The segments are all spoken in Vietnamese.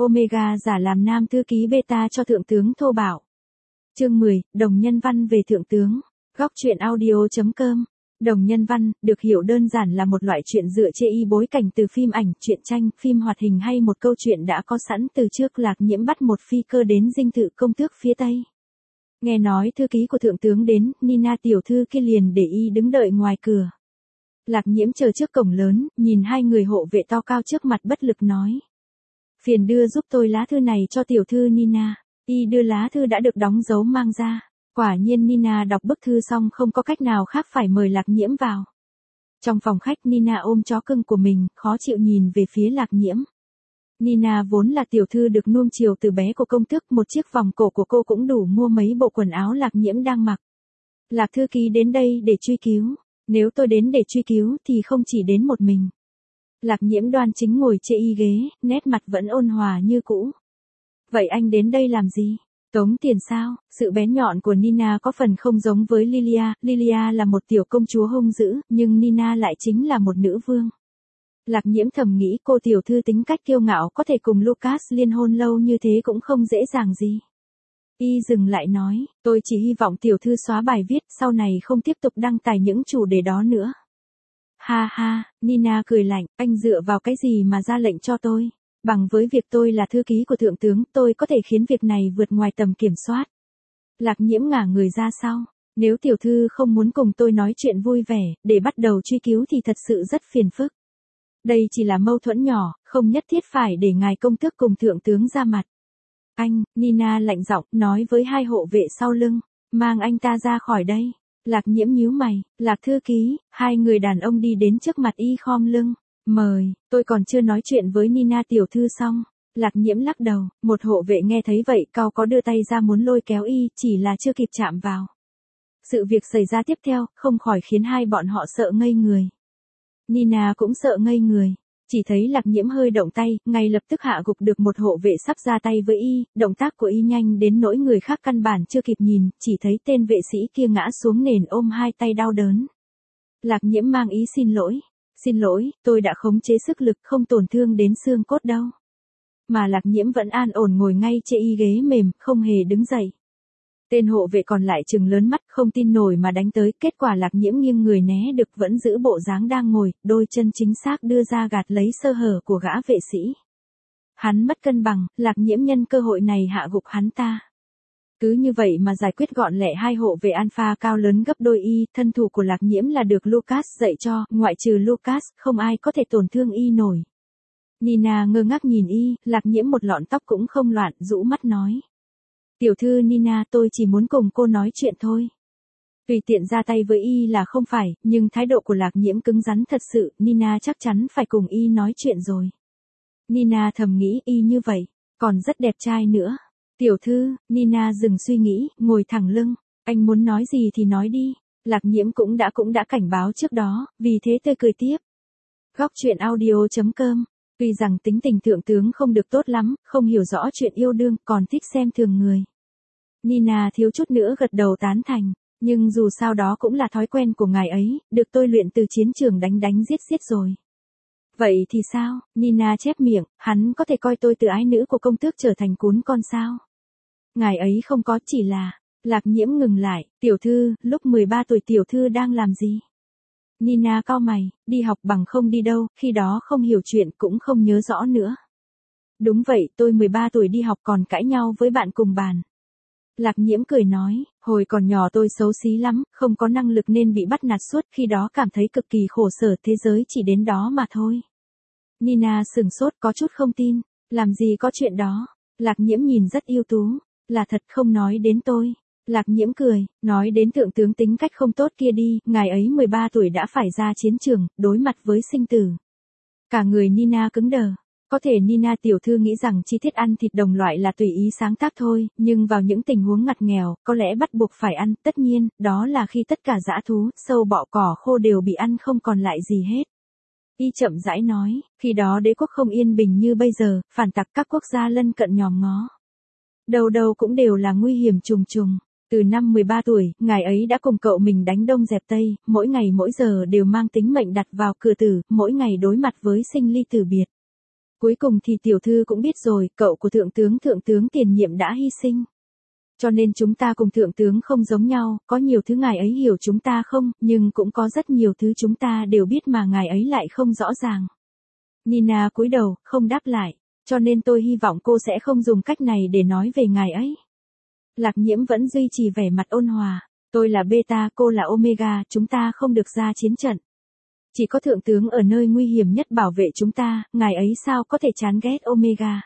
Omega giả làm nam thư ký beta cho thượng tướng thô bạo. Chương 10, đồng nhân văn về thượng tướng. Góc truyện audio.com. Đồng nhân văn, được hiểu đơn giản là một loại truyện dựa trên bối cảnh từ phim ảnh, truyện tranh, phim hoạt hình hay một câu chuyện đã có sẵn từ trước. Lạc Nhiễm bắt một phi cơ đến dinh thự công tước phía Tây. Nghe nói thư ký của thượng tướng đến, Nina tiểu thư kia liền để y đứng đợi ngoài cửa. Lạc Nhiễm chờ trước cổng lớn, nhìn hai người hộ vệ to cao trước mặt bất lực nói. Phiền đưa giúp tôi lá thư này cho tiểu thư Nina. Y đưa lá thư đã được đóng dấu mang ra. Quả nhiên Nina đọc bức thư xong không có cách nào khác phải mời Lạc Nhiễm vào. Trong phòng khách Nina ôm chó cưng của mình, khó chịu nhìn về phía Lạc Nhiễm. Nina vốn là tiểu thư được nuông chiều từ bé của công tước, một chiếc vòng cổ của cô cũng đủ mua mấy bộ quần áo Lạc Nhiễm đang mặc. Lạc thư ký đến đây để truy cứu. Nếu tôi đến để truy cứu thì không chỉ đến một mình. Lạc Nhiễm đoan chính ngồi trên ghế, nét mặt vẫn ôn hòa như cũ. Vậy anh đến đây làm gì? Tống tiền sao? Sự bén nhọn của Nina có phần không giống với Lilia. Lilia là một tiểu công chúa hung dữ, nhưng Nina lại chính là một nữ vương. Lạc Nhiễm thầm nghĩ cô tiểu thư tính cách kiêu ngạo có thể cùng Lucas liên hôn lâu như thế cũng không dễ dàng gì. Y dừng lại nói, tôi chỉ hy vọng tiểu thư xóa bài viết, sau này không tiếp tục đăng tải những chủ đề đó nữa. Ha ha, Nina cười lạnh, anh dựa vào cái gì mà ra lệnh cho tôi? Bằng với việc tôi là thư ký của thượng tướng, tôi có thể khiến việc này vượt ngoài tầm kiểm soát. Lạc Nhiễm ngả người ra sau. Nếu tiểu thư không muốn cùng tôi nói chuyện vui vẻ, để bắt đầu truy cứu thì thật sự rất phiền phức. Đây chỉ là mâu thuẫn nhỏ, không nhất thiết phải để ngài công tước cùng thượng tướng ra mặt. Anh, Nina lạnh giọng, nói với hai hộ vệ sau lưng, mang anh ta ra khỏi đây. Lạc Nhiễm nhíu mày, Lạc thư ký, hai người đàn ông đi đến trước mặt y khom lưng. Mời, tôi còn chưa nói chuyện với Nina tiểu thư xong. Lạc Nhiễm lắc đầu, một hộ vệ nghe thấy vậy cao có đưa tay ra muốn lôi kéo y, chỉ là chưa kịp chạm vào. Sự việc xảy ra tiếp theo, không khỏi khiến hai bọn họ sợ ngây người. Nina cũng sợ ngây người. Chỉ thấy Lạc Nhiễm hơi động tay, ngay lập tức hạ gục được một hộ vệ sắp ra tay với y, động tác của y nhanh đến nỗi người khác căn bản chưa kịp nhìn, chỉ thấy tên vệ sĩ kia ngã xuống nền ôm hai tay đau đớn. Lạc Nhiễm mang ý xin lỗi, tôi đã khống chế sức lực không tổn thương đến xương cốt đâu. Mà Lạc Nhiễm vẫn an ổn ngồi ngay trên y ghế mềm, không hề đứng dậy. Tên hộ vệ còn lại trừng lớn mắt không tin nổi mà đánh tới, kết quả Lạc Nhiễm nghiêng người né được vẫn giữ bộ dáng đang ngồi, đôi chân chính xác đưa ra gạt lấy sơ hở của gã vệ sĩ. Hắn mất cân bằng, Lạc Nhiễm nhân cơ hội này hạ gục hắn ta. Cứ như vậy mà giải quyết gọn lẹ hai hộ vệ alpha cao lớn gấp đôi y, thân thủ của Lạc Nhiễm là được Lucas dạy cho, ngoại trừ Lucas, không ai có thể tổn thương y nổi. Nina ngơ ngác nhìn y, Lạc Nhiễm một lọn tóc cũng không loạn, rũ mắt nói. Tiểu thư Nina, tôi chỉ muốn cùng cô nói chuyện thôi. Tùy tiện ra tay với y là không phải, nhưng thái độ của Lạc Nhiễm cứng rắn thật sự, Nina chắc chắn phải cùng y nói chuyện rồi. Nina thầm nghĩ y như vậy, còn rất đẹp trai nữa. Tiểu thư, Nina dừng suy nghĩ, ngồi thẳng lưng, anh muốn nói gì thì nói đi. Lạc Nhiễm cũng đã cảnh báo trước đó, vì thế tôi cười tiếp. Góc truyện audio.com. Tuy rằng tính tình thượng tướng không được tốt lắm, không hiểu rõ chuyện yêu đương, còn thích xem thường người. Nina thiếu chút nữa gật đầu tán thành, nhưng dù sao đó cũng là thói quen của ngài ấy, được tôi luyện từ chiến trường đánh giết rồi. Vậy thì sao? Nina chép miệng, hắn có thể coi tôi từ ái nữ của công tước trở thành cún con sao? Ngài ấy không có, chỉ là... Lạc Nhiễm ngừng lại, tiểu thư, lúc 13 tuổi tiểu thư đang làm gì? Nina cau mày, đi học bằng không đi đâu, khi đó không hiểu chuyện cũng không nhớ rõ nữa. Đúng vậy, tôi 13 tuổi đi học còn cãi nhau với bạn cùng bàn. Lạc Nhiễm cười nói, hồi còn nhỏ tôi xấu xí lắm, không có năng lực nên bị bắt nạt suốt, khi đó cảm thấy cực kỳ khổ sở, thế giới chỉ đến đó mà thôi. Nina sừng sốt có chút không tin, làm gì có chuyện đó. Lạc Nhiễm nhìn rất ưu tú, là thật không nói đến tôi. Lạc Nhiễm cười, nói đến thượng tướng tính cách không tốt kia đi, ngài ấy 13 tuổi đã phải ra chiến trường, đối mặt với sinh tử. Cả người Nina cứng đờ. Có thể Nina tiểu thư nghĩ rằng chi tiết ăn thịt đồng loại là tùy ý sáng tác thôi, nhưng vào những tình huống ngặt nghèo, có lẽ bắt buộc phải ăn, tất nhiên, đó là khi tất cả dã thú, sâu bọ cỏ khô đều bị ăn không còn lại gì hết. Y chậm rãi nói, khi đó đế quốc không yên bình như bây giờ, phản tặc các quốc gia lân cận nhòm ngó. Đầu đầu cũng đều là nguy hiểm trùng trùng. Từ năm 13 tuổi, ngài ấy đã cùng cậu mình đánh Đông dẹp Tây, mỗi ngày mỗi giờ đều mang tính mệnh đặt vào cửa tử, mỗi ngày đối mặt với sinh ly tử biệt. Cuối cùng thì tiểu thư cũng biết rồi, cậu của thượng tướng tiền nhiệm đã hy sinh. Cho nên chúng ta cùng thượng tướng không giống nhau, có nhiều thứ ngài ấy hiểu chúng ta không, nhưng cũng có rất nhiều thứ chúng ta đều biết mà ngài ấy lại không rõ ràng. Nina cúi đầu, không đáp lại, cho nên tôi hy vọng cô sẽ không dùng cách này để nói về ngài ấy. Lạc Nhiễm vẫn duy trì vẻ mặt ôn hòa, tôi là beta, cô là omega, chúng ta không được ra chiến trận. Chỉ có thượng tướng ở nơi nguy hiểm nhất bảo vệ chúng ta, ngài ấy sao có thể chán ghét omega.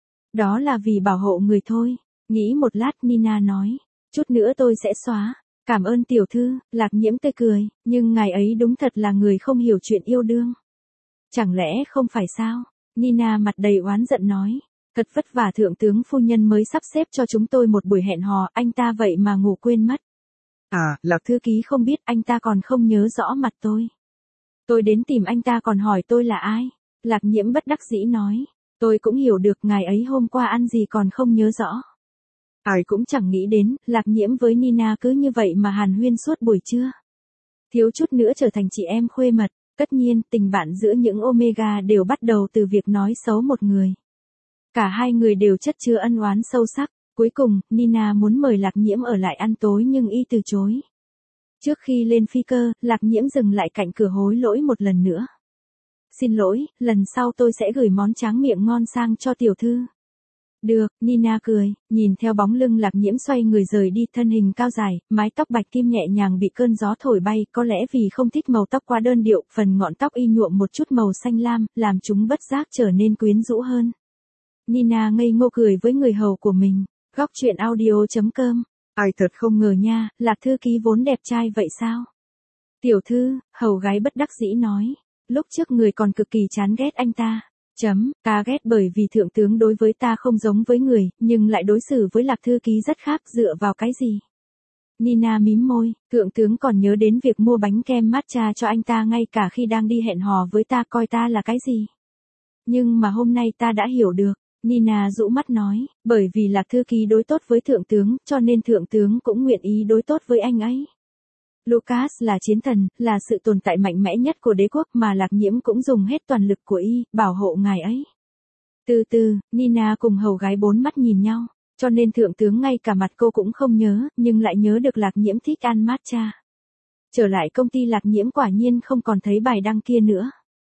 Đó là vì bảo hộ người thôi. Nghĩ một lát Nina nói, chút nữa tôi sẽ xóa. Cảm ơn tiểu thư, Lạc Nhiễm tươi cười, nhưng ngài ấy đúng thật là người không hiểu chuyện yêu đương. Chẳng lẽ không phải sao? Nina mặt đầy oán giận nói, thật vất vả thượng tướng phu nhân mới sắp xếp cho chúng tôi một buổi hẹn hò, anh ta vậy mà ngủ quên mất. À, Lạc thư ký không biết anh ta còn không nhớ rõ mặt tôi. Tôi đến tìm anh ta còn hỏi tôi là ai? Lạc Nhiễm bất đắc dĩ nói, tôi cũng hiểu được ngài ấy hôm qua ăn gì còn không nhớ rõ. Ai cũng chẳng nghĩ đến, Lạc Nhiễm với Nina cứ như vậy mà hàn huyên suốt buổi trưa. Thiếu chút nữa trở thành chị em khuê mật, tất nhiên tình bạn giữa những omega đều bắt đầu từ việc nói xấu một người. Cả hai người đều chất chứa ân oán sâu sắc, cuối cùng, Nina muốn mời Lạc Nhiễm ở lại ăn tối nhưng y từ chối. Trước khi lên phi cơ, Lạc Nhiễm dừng lại cạnh cửa hối lỗi một lần nữa. Xin lỗi, lần sau tôi sẽ gửi món tráng miệng ngon sang cho tiểu thư. Được, Nina cười, nhìn theo bóng lưng Lạc Nhiễm xoay người rời đi, thân hình cao dài, mái tóc bạch kim nhẹ nhàng bị cơn gió thổi bay, có lẽ vì không thích màu tóc quá đơn điệu, phần ngọn tóc y nhuộm một chút màu xanh lam, làm chúng bất giác trở nên quyến rũ hơn. Nina ngây ngô cười với người hầu của mình, góc truyện audio.com. Ai thật không ngờ nha, Lạc thư ký vốn đẹp trai vậy sao? Tiểu thư, hầu gái bất đắc dĩ nói, lúc trước người còn cực kỳ chán ghét anh ta. Ta ghét bởi vì thượng tướng đối với ta không giống với người, nhưng lại đối xử với Lạc thư ký rất khác, dựa vào cái gì? Nina mím môi, thượng tướng còn nhớ đến việc mua bánh kem matcha cho anh ta ngay cả khi đang đi hẹn hò với ta, coi ta là cái gì? Nhưng mà hôm nay ta đã hiểu được, Nina rũ mắt nói, bởi vì Lạc thư ký đối tốt với thượng tướng, cho nên thượng tướng cũng nguyện ý đối tốt với anh ấy. Lucas là chiến thần, là sự tồn tại mạnh mẽ nhất của đế quốc mà Lạc Nhiễm cũng dùng hết toàn lực của y, bảo hộ ngài ấy. Từ từ, Nina cùng hầu gái bốn mắt nhìn nhau, cho nên thượng tướng ngay cả mặt cô cũng không nhớ, nhưng lại nhớ được Lạc Nhiễm thích ăn matcha. Trở lại công ty Lạc Nhiễm quả nhiên không còn thấy bài đăng kia nữa.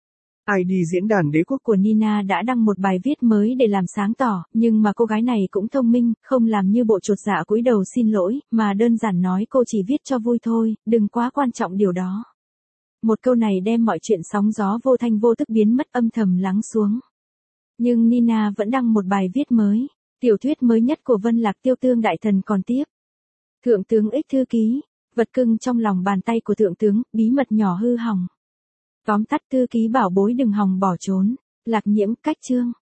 ID diễn đàn đế quốc của Nina đã đăng một bài viết mới để làm sáng tỏ, nhưng mà cô gái này cũng thông minh, không làm như bộ chột dạ cúi đầu xin lỗi, mà đơn giản nói cô chỉ viết cho vui thôi, đừng quá quan trọng điều đó. Một câu này đem mọi chuyện sóng gió vô thanh vô tức biến mất, âm thầm lắng xuống. Nhưng Nina vẫn đăng một bài viết mới, tiểu thuyết mới nhất của Vân Lạc Tiêu Tương đại thần còn tiếp. Thượng tướng Ích thư ký, vật cưng trong lòng bàn tay của thượng tướng, bí mật nhỏ hư hỏng. Tóm tắt thư ký bảo bối đừng hòng bỏ trốn, Lạc Nhiễm cách chương.